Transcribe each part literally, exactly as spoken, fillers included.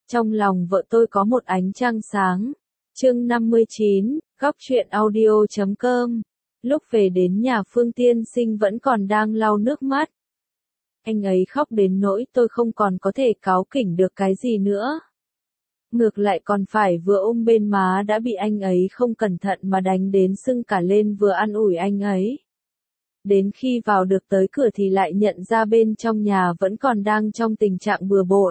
Trong lòng vợ tôi có một ánh trăng sáng. Chương năm mươi chín, góc truyện audio chấm com. Lúc về đến nhà Phương Tiên Sinh vẫn còn đang lau nước mắt. Anh ấy khóc đến nỗi tôi không còn có thể cáu kỉnh được cái gì nữa. Ngược lại còn phải vừa ôm bên má đã bị anh ấy không cẩn thận mà đánh đến sưng cả lên vừa an ủi anh ấy. Đến khi vào được tới cửa thì lại nhận ra bên trong nhà vẫn còn đang trong tình trạng bừa bộn.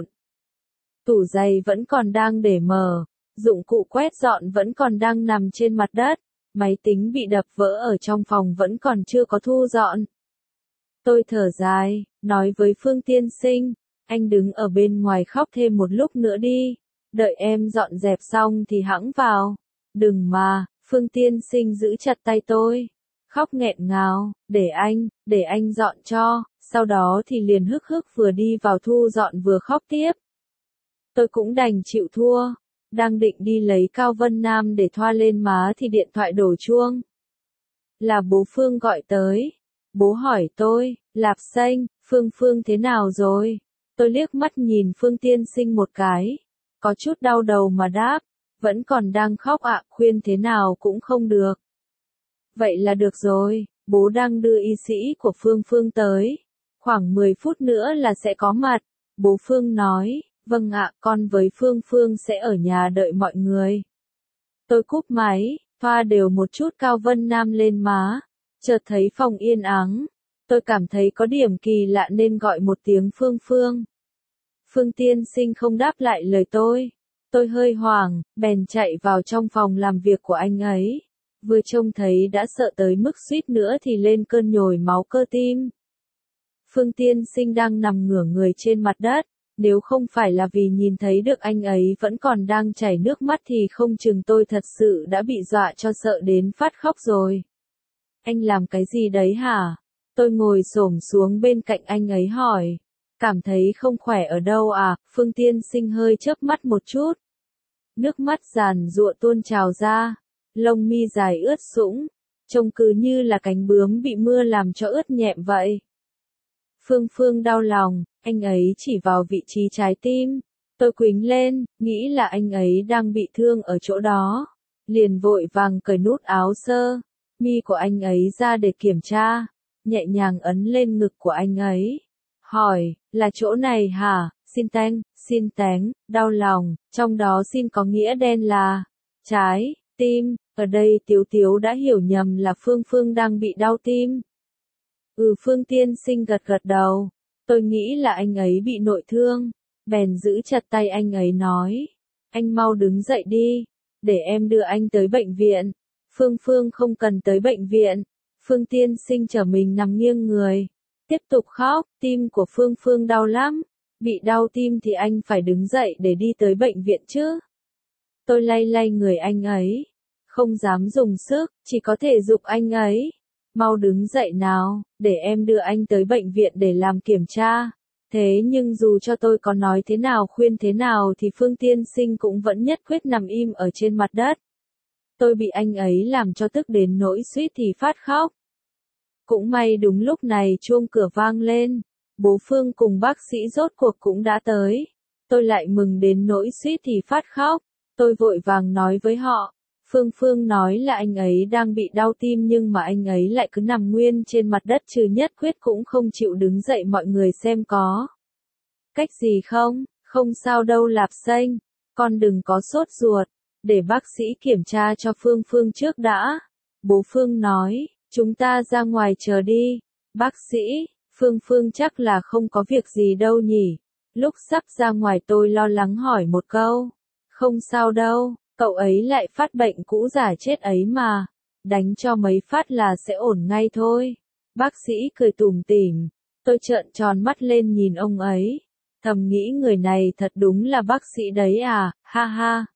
Tủ giày vẫn còn đang để mở, dụng cụ quét dọn vẫn còn đang nằm trên mặt đất, máy tính bị đập vỡ ở trong phòng vẫn còn chưa có thu dọn. Tôi thở dài, nói với Phương Tiên Sinh, anh đứng ở bên ngoài khóc thêm một lúc nữa đi, đợi em dọn dẹp xong thì hẵng vào. Đừng mà, Phương Tiên Sinh giữ chặt tay tôi, khóc nghẹn ngào, để anh, để anh dọn cho, sau đó thì liền hức hức vừa đi vào thu dọn vừa khóc tiếp. Tôi cũng đành chịu thua, đang định đi lấy Cao Vân Nam để thoa lên má thì điện thoại đổ chuông. Là bố Phương gọi tới. Bố hỏi tôi, Lạp Xanh, Phương Phương thế nào rồi? Tôi liếc mắt nhìn Phương Tiên Sinh một cái, có chút đau đầu mà đáp, vẫn còn đang khóc ạ, khuyên thế nào cũng không được. Vậy là được rồi, bố đang đưa y sĩ của Phương Phương tới, khoảng mười phút nữa là sẽ có mặt. Bố Phương nói, vâng ạ, con với Phương Phương sẽ ở nhà đợi mọi người. Tôi cúp máy, thoa đều một chút Cao Vân Nam lên má, chợt thấy phòng yên ắng. Tôi cảm thấy có điểm kỳ lạ nên gọi một tiếng Phương Phương. Phương Tiên Sinh không đáp lại lời tôi. Tôi hơi hoảng, bèn chạy vào trong phòng làm việc của anh ấy. Vừa trông thấy đã sợ tới mức suýt nữa thì lên cơn nhồi máu cơ tim. Phương Tiên Sinh đang nằm ngửa người trên mặt đất. Nếu không phải là vì nhìn thấy được anh ấy vẫn còn đang chảy nước mắt thì không chừng tôi thật sự đã bị dọa cho sợ đến phát khóc rồi. Anh làm cái gì đấy hả? Tôi ngồi xổm xuống bên cạnh anh ấy hỏi. Cảm thấy không khỏe ở đâu à? Phương Tiên Sinh hơi chớp mắt một chút. Nước mắt giàn giụa tuôn trào ra. Lông mi dài ướt sũng. Trông cứ như là cánh bướm bị mưa làm cho ướt nhẹm vậy. Phương Phương đau lòng, anh ấy chỉ vào vị trí trái tim. Tôi quýnh lên, nghĩ là anh ấy đang bị thương ở chỗ đó. Liền vội vàng cởi nút áo sơ mi của anh ấy ra để kiểm tra. Nhẹ nhàng ấn lên ngực của anh ấy. Hỏi, là chỗ này hả? Xin tanh, xin tánh, đau lòng, trong đó xin có nghĩa đen là trái, tim. Ở đây Tiếu Tiếu đã hiểu nhầm là Phương Phương đang bị đau tim. Ừ, Phương Tiên Sinh gật gật đầu. Tôi nghĩ là anh ấy bị nội thương. Bèn giữ chặt tay anh ấy nói. Anh mau đứng dậy đi. Để em đưa anh tới bệnh viện. Phương Phương không cần tới bệnh viện. Phương Tiên Sinh trở mình nằm nghiêng người. Tiếp tục khóc. Tim của Phương Phương đau lắm. Bị đau tim thì anh phải đứng dậy để đi tới bệnh viện chứ. Tôi lay lay người anh ấy. Không dám dùng sức, chỉ có thể giục anh ấy. Mau đứng dậy nào, để em đưa anh tới bệnh viện để làm kiểm tra. Thế nhưng dù cho tôi có nói thế nào khuyên thế nào thì Phương Tiên Sinh cũng vẫn nhất quyết nằm im ở trên mặt đất. Tôi bị anh ấy làm cho tức đến nỗi suýt thì phát khóc. Cũng may đúng lúc này chuông cửa vang lên. Bố Phương cùng bác sĩ rốt cuộc cũng đã tới. Tôi lại mừng đến nỗi suýt thì phát khóc. Tôi vội vàng nói với họ. Phương Phương nói là anh ấy đang bị đau tim nhưng mà anh ấy lại cứ nằm nguyên trên mặt đất chứ nhất quyết cũng không chịu đứng dậy, mọi người xem có cách gì không? Không sao đâu Lạp Xanh, con đừng có sốt ruột, để bác sĩ kiểm tra cho Phương Phương trước đã. Bố Phương nói, chúng ta ra ngoài chờ đi. Bác sĩ, Phương Phương chắc là không có việc gì đâu nhỉ? Lúc sắp ra ngoài tôi lo lắng hỏi một câu. Không sao đâu. Cậu ấy lại phát bệnh cũ giả chết ấy mà. Đánh cho mấy phát là sẽ ổn ngay thôi. Bác sĩ cười tủm tỉm. Tôi trợn tròn mắt lên nhìn ông ấy. Thầm nghĩ người này thật đúng là bác sĩ đấy à, ha ha.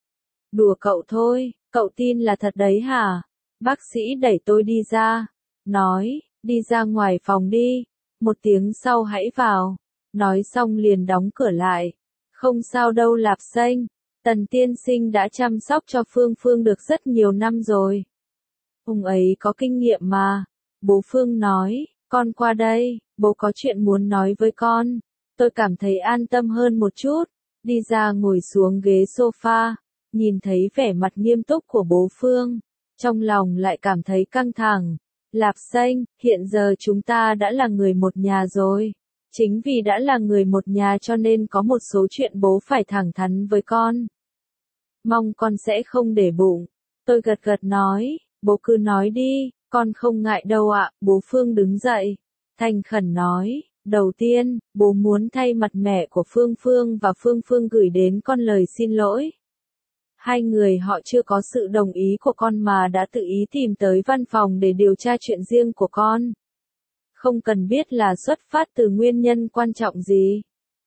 Đùa cậu thôi, cậu tin là thật đấy hả? Bác sĩ đẩy tôi đi ra. Nói, đi ra ngoài phòng đi. Một tiếng sau hãy vào. Nói xong liền đóng cửa lại. Không sao đâu Lạp Xanh. Tần Tiên Sinh đã chăm sóc cho Phương Phương được rất nhiều năm rồi. Ông ấy có kinh nghiệm mà. Bố Phương nói, con qua đây, bố có chuyện muốn nói với con. Tôi cảm thấy an tâm hơn một chút. đi ra ngồi xuống ghế sofa, nhìn thấy vẻ mặt nghiêm túc của bố Phương, trong lòng lại cảm thấy căng thẳng. Lạp Xanh, hiện giờ chúng ta đã là người một nhà rồi. Chính vì đã là người một nhà cho nên có một số chuyện bố phải thẳng thắn với con. Mong con sẽ không để bụng. Tôi gật gật nói, bố cứ nói đi, con không ngại đâu ạ. Bố Phương đứng dậy, thành khẩn nói, đầu tiên, bố muốn thay mặt mẹ của Phương Phương và Phương Phương gửi đến con lời xin lỗi. Hai người họ chưa có sự đồng ý của con mà đã tự ý tìm tới văn phòng để điều tra chuyện riêng của con. Không cần biết là xuất phát từ nguyên nhân quan trọng gì.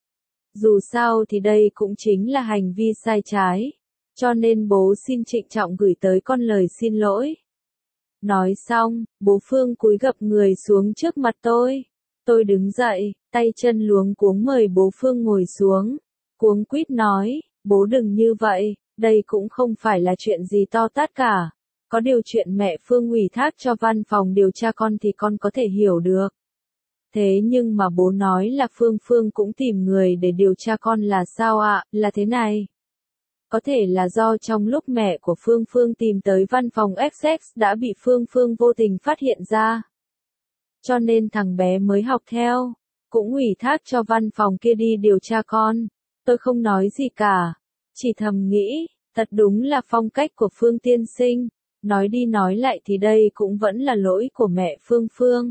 Dù sao thì đây cũng chính là hành vi sai trái. Cho nên bố xin trịnh trọng gửi tới con lời xin lỗi. Nói xong, bố Phương cúi gập người xuống trước mặt tôi. Tôi đứng dậy, tay chân luống cuống mời bố Phương ngồi xuống. Cuống quýt nói, bố đừng như vậy, đây cũng không phải là chuyện gì to tát cả. Có điều chuyện mẹ Phương ủy thác cho văn phòng điều tra con thì con có thể hiểu được. Thế nhưng mà bố nói là Phương Phương cũng tìm người để điều tra con là sao ạ, à? Là thế này. Có thể là do trong lúc mẹ của Phương Phương tìm tới văn phòng ép ích đã bị Phương Phương vô tình phát hiện ra. Cho nên thằng bé mới học theo, cũng ủy thác cho văn phòng kia đi điều tra con. Tôi không nói gì cả, chỉ thầm nghĩ, thật đúng là phong cách của Phương tiên sinh. Nói đi nói lại thì đây cũng vẫn là lỗi của mẹ Phương Phương.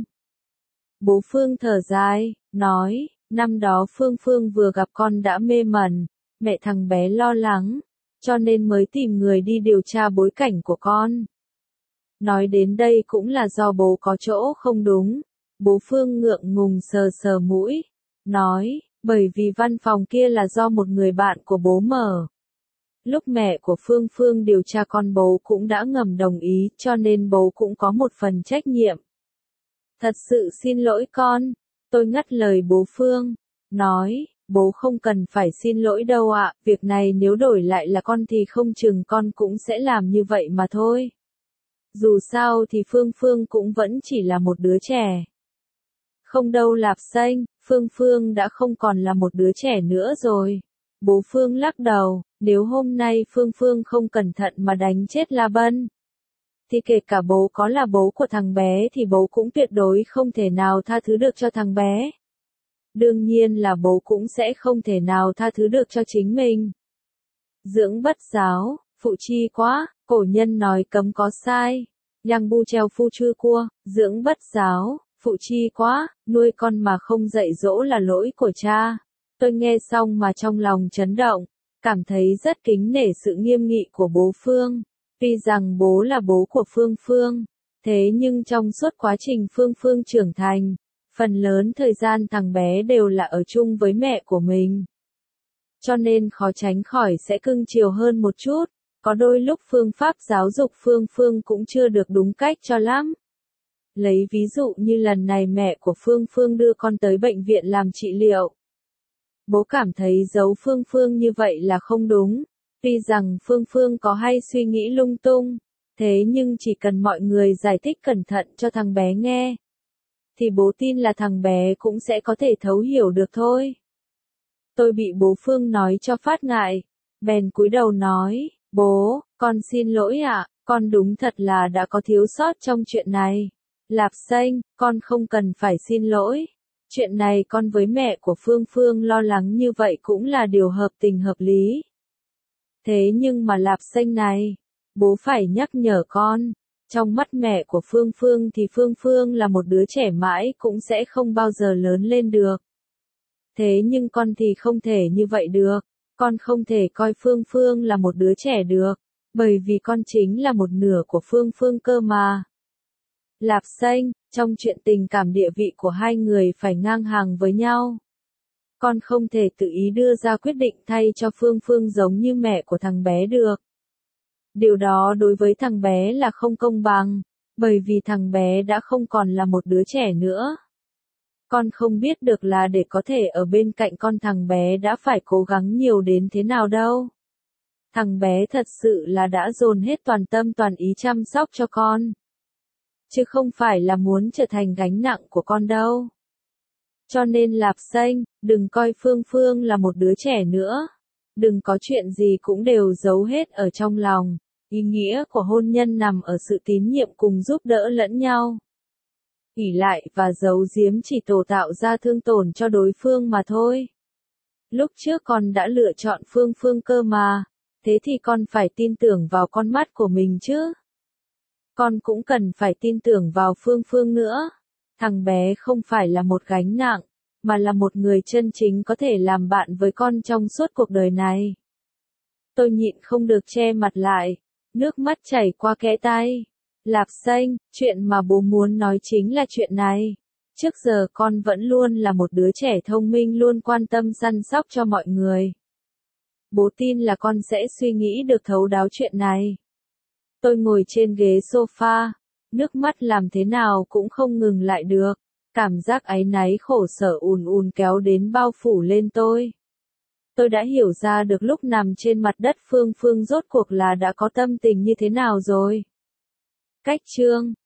Bố Phương thở dài, nói, năm đó Phương Phương vừa gặp con đã mê mẩn, mẹ thằng bé lo lắng, cho nên mới tìm người đi điều tra bối cảnh của con. Nói đến đây cũng là do bố có chỗ không đúng. Bố Phương ngượng ngùng sờ sờ mũi, nói, bởi vì văn phòng kia là do một người bạn của bố mở. Lúc mẹ của Phương Phương điều tra con bố cũng đã ngầm đồng ý cho nên bố cũng có một phần trách nhiệm. Thật sự xin lỗi con. Tôi ngắt lời bố Phương, nói, bố không cần phải xin lỗi đâu ạ, việc này nếu đổi lại là con thì không chừng con cũng sẽ làm như vậy mà thôi. Dù sao thì Phương Phương cũng vẫn chỉ là một đứa trẻ. Không đâu Lạp Xanh, Phương Phương đã không còn là một đứa trẻ nữa rồi. Bố Phương lắc đầu, nếu hôm nay Phương Phương không cẩn thận mà đánh chết La Bân, thì kể cả bố có là bố của thằng bé thì bố cũng tuyệt đối không thể nào tha thứ được cho thằng bé. Đương nhiên là bố cũng sẽ không thể nào tha thứ được cho chính mình. Dưỡng bất giáo, phụ chi quá, cổ nhân nói cấm có sai. Yang bu treo phu chư cua, dưỡng bất giáo, phụ chi quá, nuôi con mà không dạy dỗ là lỗi của cha. Tôi nghe xong mà trong lòng chấn động, cảm thấy rất kính nể sự nghiêm nghị của bố Phương. Tuy rằng bố là bố của Phương Phương, thế nhưng trong suốt quá trình Phương Phương trưởng thành, phần lớn thời gian thằng bé đều là ở chung với mẹ của mình. Cho nên khó tránh khỏi sẽ cưng chiều hơn một chút, có đôi lúc phương pháp giáo dục Phương Phương cũng chưa được đúng cách cho lắm. Lấy ví dụ như lần này mẹ của Phương Phương đưa con tới bệnh viện làm trị liệu. Bố cảm thấy giấu Phương Phương như vậy là không đúng. Tuy rằng Phương Phương có hay suy nghĩ lung tung, thế nhưng chỉ cần mọi người giải thích cẩn thận cho thằng bé nghe, thì bố tin là thằng bé cũng sẽ có thể thấu hiểu được thôi. Tôi bị bố Phương nói cho phát ngại, bèn cúi đầu nói, bố, con xin lỗi ạ, con đúng thật là đã có thiếu sót trong chuyện này. Lạp Xanh, con không cần phải xin lỗi. Chuyện này con với mẹ của Phương Phương lo lắng như vậy cũng là điều hợp tình hợp lý. Thế nhưng mà Lạp Xanh này, bố phải nhắc nhở con, trong mắt mẹ của Phương Phương thì Phương Phương là một đứa trẻ mãi cũng sẽ không bao giờ lớn lên được. Thế nhưng con thì không thể như vậy được, con không thể coi Phương Phương là một đứa trẻ được, bởi vì con chính là một nửa của Phương Phương cơ mà. Lạp Xanh, trong chuyện tình cảm địa vị của hai người phải ngang hàng với nhau. Con không thể tự ý đưa ra quyết định thay cho Phương Phương giống như mẹ của thằng bé được. Điều đó đối với thằng bé là không công bằng, bởi vì thằng bé đã không còn là một đứa trẻ nữa. Con không biết được là để có thể ở bên cạnh con thằng bé đã phải cố gắng nhiều đến thế nào đâu. Thằng bé thật sự là đã dồn hết toàn tâm toàn ý chăm sóc cho con. Chứ không phải là muốn trở thành gánh nặng của con đâu. Cho nên Lạp Xanh, đừng coi Phương Phương là một đứa trẻ nữa. Đừng có chuyện gì cũng đều giấu hết ở trong lòng. Ý nghĩa của hôn nhân nằm ở sự tín nhiệm cùng giúp đỡ lẫn nhau. Ỷ lại và giấu giếm chỉ tổ tạo ra thương tổn cho đối phương mà thôi. Lúc trước con đã lựa chọn Phương Phương cơ mà, thế thì con phải tin tưởng vào con mắt của mình chứ. Con cũng cần phải tin tưởng vào Phương Phương nữa. Thằng bé không phải là một gánh nặng, mà là một người chân chính có thể làm bạn với con trong suốt cuộc đời này. Tôi nhịn không được che mặt lại, nước mắt chảy qua kẽ tay. Lạp Xanh, chuyện mà bố muốn nói chính là chuyện này. Trước giờ con vẫn luôn là một đứa trẻ thông minh luôn quan tâm săn sóc cho mọi người. Bố tin là con sẽ suy nghĩ được thấu đáo chuyện này. Tôi ngồi trên ghế sofa, nước mắt làm thế nào cũng không ngừng lại được. Cảm giác áy náy khổ sở ùn ùn kéo đến bao phủ lên tôi. Tôi đã hiểu ra được lúc nằm trên mặt đất Phương Phương rốt cuộc là đã có tâm tình như thế nào rồi. Cách chương